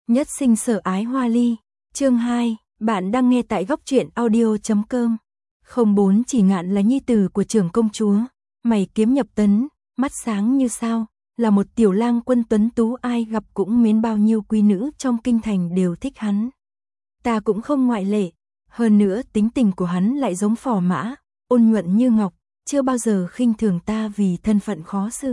Nhất sinh sở ái hoa ly. Chương 2, bạn đang nghe tại góc truyện audio.com. 04 Chỉ Ngạn là nhi tử của trưởng công chúa, mày kiếm nhập tấn, mắt sáng như sao, là một tiểu lang quân tuấn tú, ai gặp cũng mến, bao nhiêu quý nữ trong kinh thành đều thích hắn. Ta cũng không ngoại lệ, hơn nữa tính tình của hắn lại giống phò mã, ôn nhuận như ngọc, chưa bao giờ khinh thường ta vì thân phận khó xử.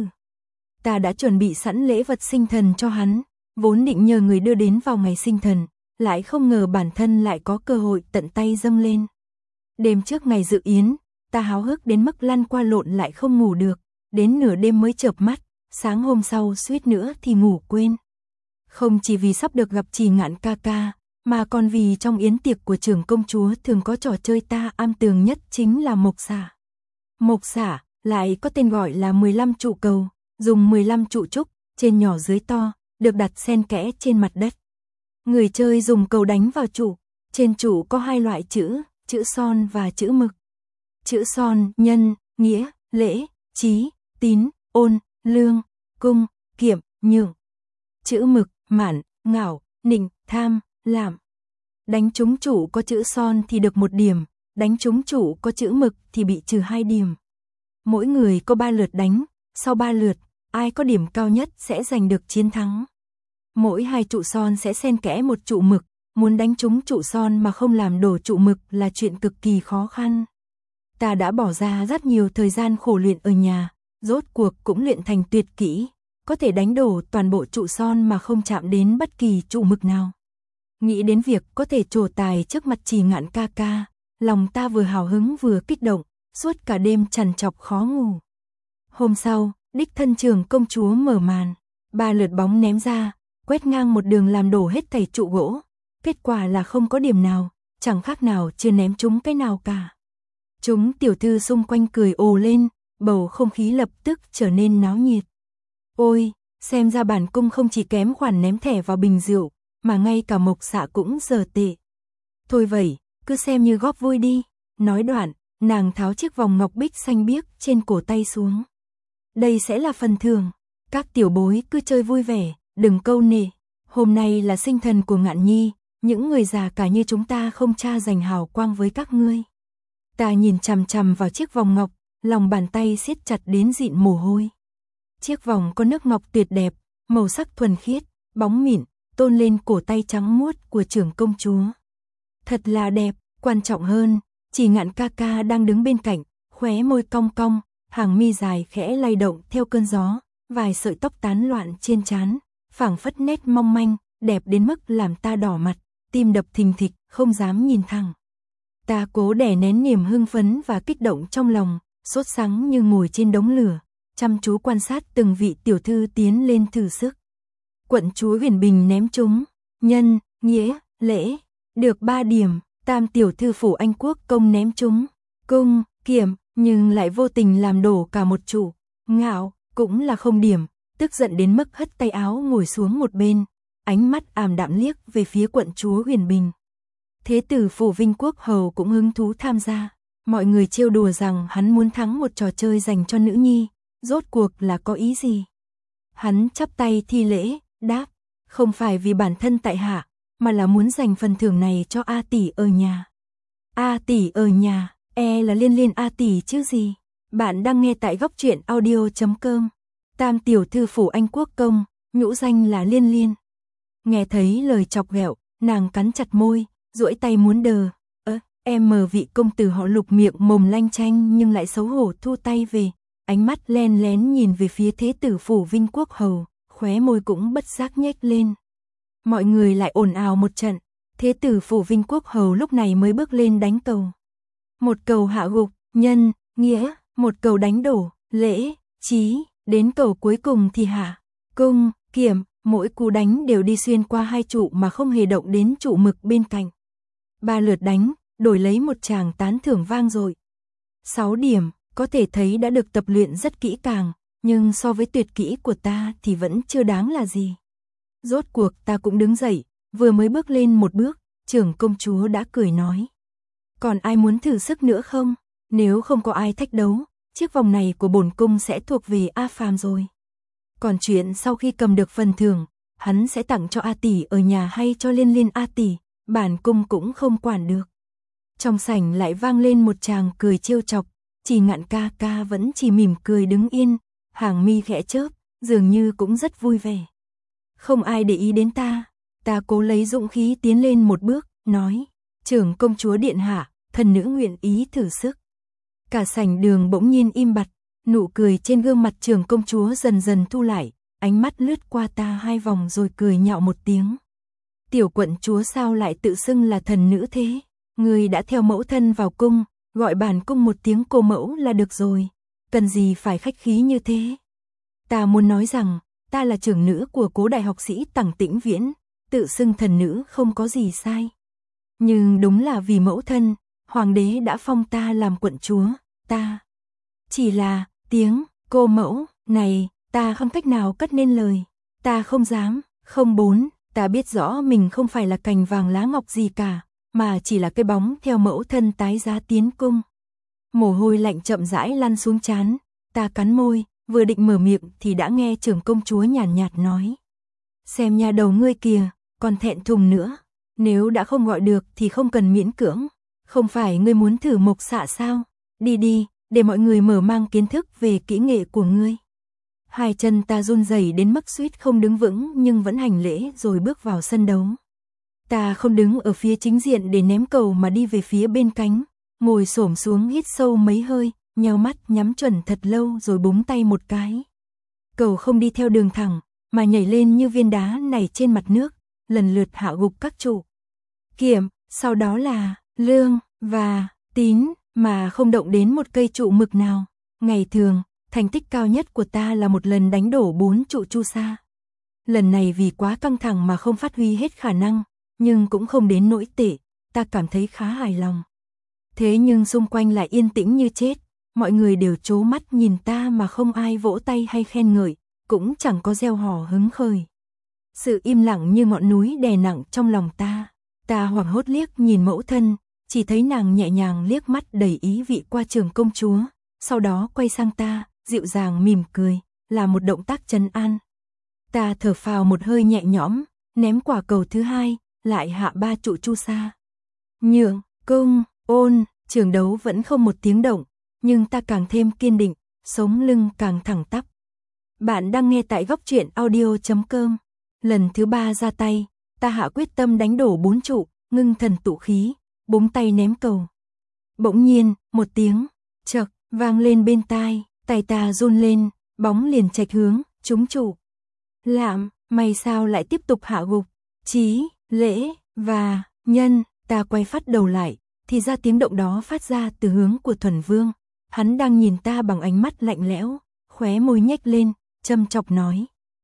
Ta đã chuẩn bị sẵn lễ vật sinh thần cho hắn, vốn định nhờ người đưa đến vào ngày sinh thần, lại không ngờ bản thân lại có cơ hội tận tay dâng lên. Đêm trước ngày dự yến, ta háo hức đến mức lăn qua lộn lại không ngủ được, đến nửa đêm mới chợp mắt, sáng hôm sau suýt nữa thì ngủ quên. Không chỉ vì sắp được gặp Chỉ Ngạn ca ca, mà còn vì trong yến tiệc của trưởng công chúa thường có trò chơi ta am tường nhất chính là mộc xả. Mộc xả lại có tên gọi là 15 trụ cầu, dùng 15 trụ trúc, trên nhỏ dưới to, được đặt xen kẽ trên mặt đất. Người chơi dùng cầu đánh vào trụ, trên trụ có hai loại chữ, chữ son và chữ mực. Chữ son, nhân, nghĩa, lễ, trí, tín, ôn, lương, cung, kiệm, nhượng. Chữ mực, mạn, ngạo, nịnh, tham, lạm. Đánh trúng trụ có chữ son thì được 1 điểm, đánh trúng trụ có chữ mực thì bị trừ 2 điểm. Mỗi người có 3 lượt đánh, sau 3 lượt, ai có điểm cao nhất sẽ giành được chiến thắng. Mỗi 2 trụ son sẽ xen kẽ 1 trụ mực, muốn đánh trúng trụ son mà không làm đổ trụ mực là chuyện cực kỳ khó khăn. Ta đã bỏ ra rất nhiều thời gian khổ luyện ở nhà, rốt cuộc cũng luyện thành tuyệt kỹ, có thể đánh đổ toàn bộ trụ son mà không chạm đến bất kỳ trụ mực nào. Nghĩ đến việc có thể trổ tài trước mặt Chỉ Ngạn ca ca, lòng ta vừa hào hứng vừa kích động, suốt cả đêm trằn trọc khó ngủ. Hôm sau, đích thân trưởng công chúa mở màn, 3 lượt bóng ném ra, quét ngang một đường làm đổ hết thảy trụ gỗ. Kết quả là không có điểm nào, chẳng khác nào chưa ném trúng cái nào cả. Chúng tiểu thư xung quanh cười ồ lên, bầu không khí lập tức trở nên náo nhiệt. Ôi, xem ra bản cung không chỉ kém khoản ném thẻ vào bình rượu, mà ngay cả mộc xạ cũng dở tệ. Thôi vậy, cứ xem như góp vui đi. Nói đoạn, nàng tháo chiếc vòng ngọc bích xanh biếc trên cổ tay xuống. Đây sẽ là phần thưởng, các tiểu bối cứ chơi vui vẻ, đừng câu nệ. Hôm nay là sinh thần của Ngạn Nhi, những người già cả như chúng ta không cha dành hào quang với các ngươi. Ta nhìn chằm chằm vào chiếc vòng ngọc, lòng bàn tay siết chặt đến dịn mồ hôi. Chiếc vòng có nước ngọc tuyệt đẹp, màu sắc thuần khiết, bóng mịn, tôn lên cổ tay trắng muốt của trưởng công chúa. Thật là đẹp, quan trọng hơn, Chỉ Ngạn ca ca đang đứng bên cạnh, khóe môi cong cong, hàng mi dài khẽ lay động theo cơn gió, vài sợi tóc tán loạn trên trán, phảng phất nét mong manh, đẹp đến mức làm ta đỏ mặt, tim đập thình thịch, không dám nhìn thẳng. Ta cố đè nén niềm hưng phấn và kích động trong lòng, sốt sắng như ngồi trên đống lửa, chăm chú quan sát từng vị tiểu thư tiến lên thử sức. Quận chúa Huyền Bình ném trúng, nhân, nghĩa, lễ, được 3 điểm, tam tiểu thư Phủ Anh Quốc công ném trúng, cung, kiệm, nhưng lại vô tình làm đổ cả một trụ, ngạo, cũng là 0 điểm, tức giận đến mức hất tay áo ngồi xuống một bên, ánh mắt ảm đạm liếc về phía quận chúa Huyền Bình. Thế tử Phủ Vinh Quốc hầu cũng hứng thú tham gia, mọi người trêu đùa rằng hắn muốn thắng một trò chơi dành cho nữ nhi, rốt cuộc là có ý gì? Hắn chắp tay thi lễ, đáp, không phải vì bản thân tại hạ, mà là muốn dành phần thưởng này cho A tỷ ở nhà. A tỷ ở nhà, là Liên Liên A tỷ chứ gì? Bạn đang nghe tại góc truyện audio.com. Tam tiểu thư Phủ Anh Quốc công, nhũ danh là Liên Liên. Nghe thấy lời chọc ghẹo, nàng cắn chặt môi, duỗi tay muốn đờ. Em mờ vị công tử họ Lục miệng mồm lanh chanh nhưng lại xấu hổ thu tay về, ánh mắt len lén nhìn về phía thế tử Phủ Vinh Quốc hầu, khóe môi cũng bất giác nhếch lên. Mọi người lại ồn ào một trận, thế tử Phủ Vinh Quốc hầu lúc này mới bước lên đánh cầu. Một cầu hạ gục, nhân, nghĩa, một cầu đánh đổ, lễ, trí, đến cầu cuối cùng thì hạ, cung, kiệm, mỗi cú đánh đều đi xuyên qua 2 trụ mà không hề động đến trụ mực bên cạnh. 3 lượt đánh, đổi lấy một tràng tán thưởng vang dội. 6 điểm, có thể thấy đã được tập luyện rất kỹ càng, nhưng so với tuyệt kỹ của ta thì vẫn chưa đáng là gì. Rốt cuộc ta cũng đứng dậy, vừa mới bước lên một bước, trưởng công chúa đã cười nói. Còn ai muốn thử sức nữa không? Nếu không có ai thách đấu, chiếc vòng này của bổn cung sẽ thuộc về A Phàm rồi. Còn chuyện sau khi cầm được phần thưởng, hắn sẽ tặng cho A tỷ ở nhà hay cho Liên Liên A tỷ, bản cung cũng không quản được. Trong sảnh lại vang lên một tràng cười trêu chọc, Chỉ Ngạn ca ca vẫn chỉ mỉm cười đứng yên, hàng mi khẽ chớp, dường như cũng rất vui vẻ. Không ai để ý đến ta cố lấy dũng khí tiến lên một bước, nói, trưởng công chúa điện hạ, thần nữ nguyện ý thử sức. Cả sảnh đường bỗng nhiên im bặt, nụ cười trên gương mặt trưởng công chúa dần dần thu lại, ánh mắt lướt qua ta 2 vòng rồi cười nhạo một tiếng. Tiểu quận chúa sao lại tự xưng là thần nữ thế? Người đã theo mẫu thân vào cung, gọi bản cung một tiếng cô mẫu là được rồi, cần gì phải khách khí như thế? Ta muốn nói rằng, ta là trưởng nữ của Cố đại học sĩ Tằng Tĩnh Viễn, tự xưng thần nữ không có gì sai. Nhưng đúng là vì mẫu thân, hoàng đế đã phong ta làm quận chúa, ta chỉ là tiếng cô mẫu này, ta không cách nào cất nên lời, ta không dám. Không bốn, ta biết rõ mình không phải là cành vàng lá ngọc gì cả, mà chỉ là cái bóng theo mẫu thân tái giá tiến cung. Mồ hôi lạnh chậm rãi lăn xuống trán, ta cắn môi, vừa định mở miệng thì đã nghe trưởng công chúa nhàn nhạt nói. Xem nhà đầu ngươi kìa, còn thẹn thùng nữa, nếu đã không gọi được thì không cần miễn cưỡng, không phải ngươi muốn thử mộc xạ sao, đi đi, để mọi người mở mang kiến thức về kỹ nghệ của ngươi. 2 chân ta run rẩy đến mức suýt không đứng vững nhưng vẫn hành lễ rồi bước vào sân đấu. Ta không đứng ở phía chính diện để ném cầu mà đi về phía bên cánh, ngồi xổm xuống hít sâu mấy hơi, nheo mắt nhắm chuẩn thật lâu rồi búng tay một cái. Cầu không đi theo đường thẳng, mà nhảy lên như viên đá nảy trên mặt nước, lần lượt hạ gục các trụ. Kiểm, sau đó là Lương và Tín, mà không động đến một cây trụ mực nào. Ngày thường, thành tích cao nhất của ta là một lần đánh đổ 4 trụ chu sa. Lần này vì quá căng thẳng mà không phát huy hết khả năng, nhưng cũng không đến nỗi tệ, ta cảm thấy khá hài lòng. Thế nhưng xung quanh lại yên tĩnh như chết, mọi người đều trố mắt nhìn ta mà không ai vỗ tay hay khen ngợi, cũng chẳng có reo hò hứng khởi. Sự im lặng như ngọn núi đè nặng trong lòng ta hoảng hốt liếc nhìn mẫu thân, chỉ thấy nàng nhẹ nhàng liếc mắt đầy ý vị qua trưởng công chúa, sau đó quay sang ta, dịu dàng mỉm cười, là một động tác trấn an. Ta thở phào một hơi nhẹ nhõm, ném quả cầu thứ 2, lại hạ 3 trụ chu sa. Nhượng, Cung, Ôn, trường đấu vẫn không một tiếng động, nhưng ta càng thêm kiên định, sống lưng càng thẳng tắp. Bạn đang nghe tại góc truyện audio.com. Lần thứ 3 ra tay, ta hạ quyết tâm đánh đổ 4 trụ, ngưng thần tụ khí, búng tay ném cầu. Bỗng nhiên, một tiếng chậc vang lên bên tai, tay ta run lên, bóng liền chệch hướng, trúng trụ. Lạm, mày sao lại tiếp tục hạ gục? Chí, Lễ và Nhân, ta quay phát đầu lại, thì ra tiếng động đó phát ra từ hướng của Thuần Vương. Hắn đang nhìn ta bằng ánh mắt lạnh lẽo, khóe môi nhếch lên, châm chọc nói.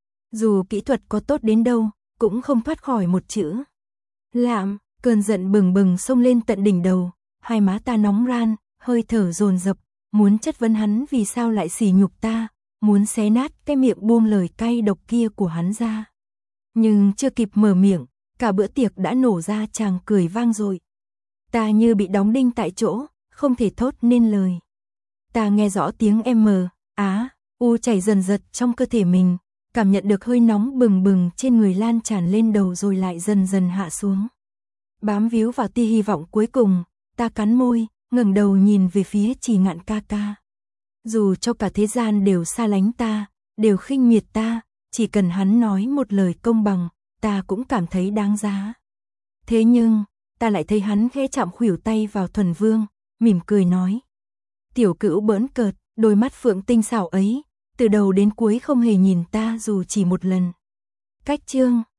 Dù kỹ thuật có tốt đến đâu, cũng không thoát khỏi một chữ. Lạm, cơn giận bừng bừng xông lên tận đỉnh đầu, hai má ta nóng ran, hơi thở dồn dập, muốn chất vấn hắn vì sao lại sỉ nhục ta, muốn xé nát cái miệng buông lời cay độc kia của hắn ra. Nhưng chưa kịp mở miệng, cả bữa tiệc đã nổ ra tràng cười vang dội. Ta như bị đóng đinh tại chỗ, không thể thốt nên lời. Ta nghe rõ tiếng u chảy dần dật trong cơ thể mình, cảm nhận được hơi nóng bừng bừng trên người lan tràn lên đầu rồi lại dần dần hạ xuống. Bám víu vào tia hy vọng cuối cùng, ta cắn môi, ngẩng đầu nhìn về phía Chỉ Ngạn ca ca. Dù cho cả thế gian đều xa lánh ta, đều khinh miệt ta, chỉ cần hắn nói một lời công bằng, ta cũng cảm thấy đáng giá. Thế nhưng, ta lại thấy hắn khẽ chạm khuỷu tay vào Thuần Vương, mỉm cười nói. Tiểu cữu bỡn cợt, đôi mắt phượng tinh xảo ấy, từ đầu đến cuối không hề nhìn ta dù chỉ một lần. Cách chương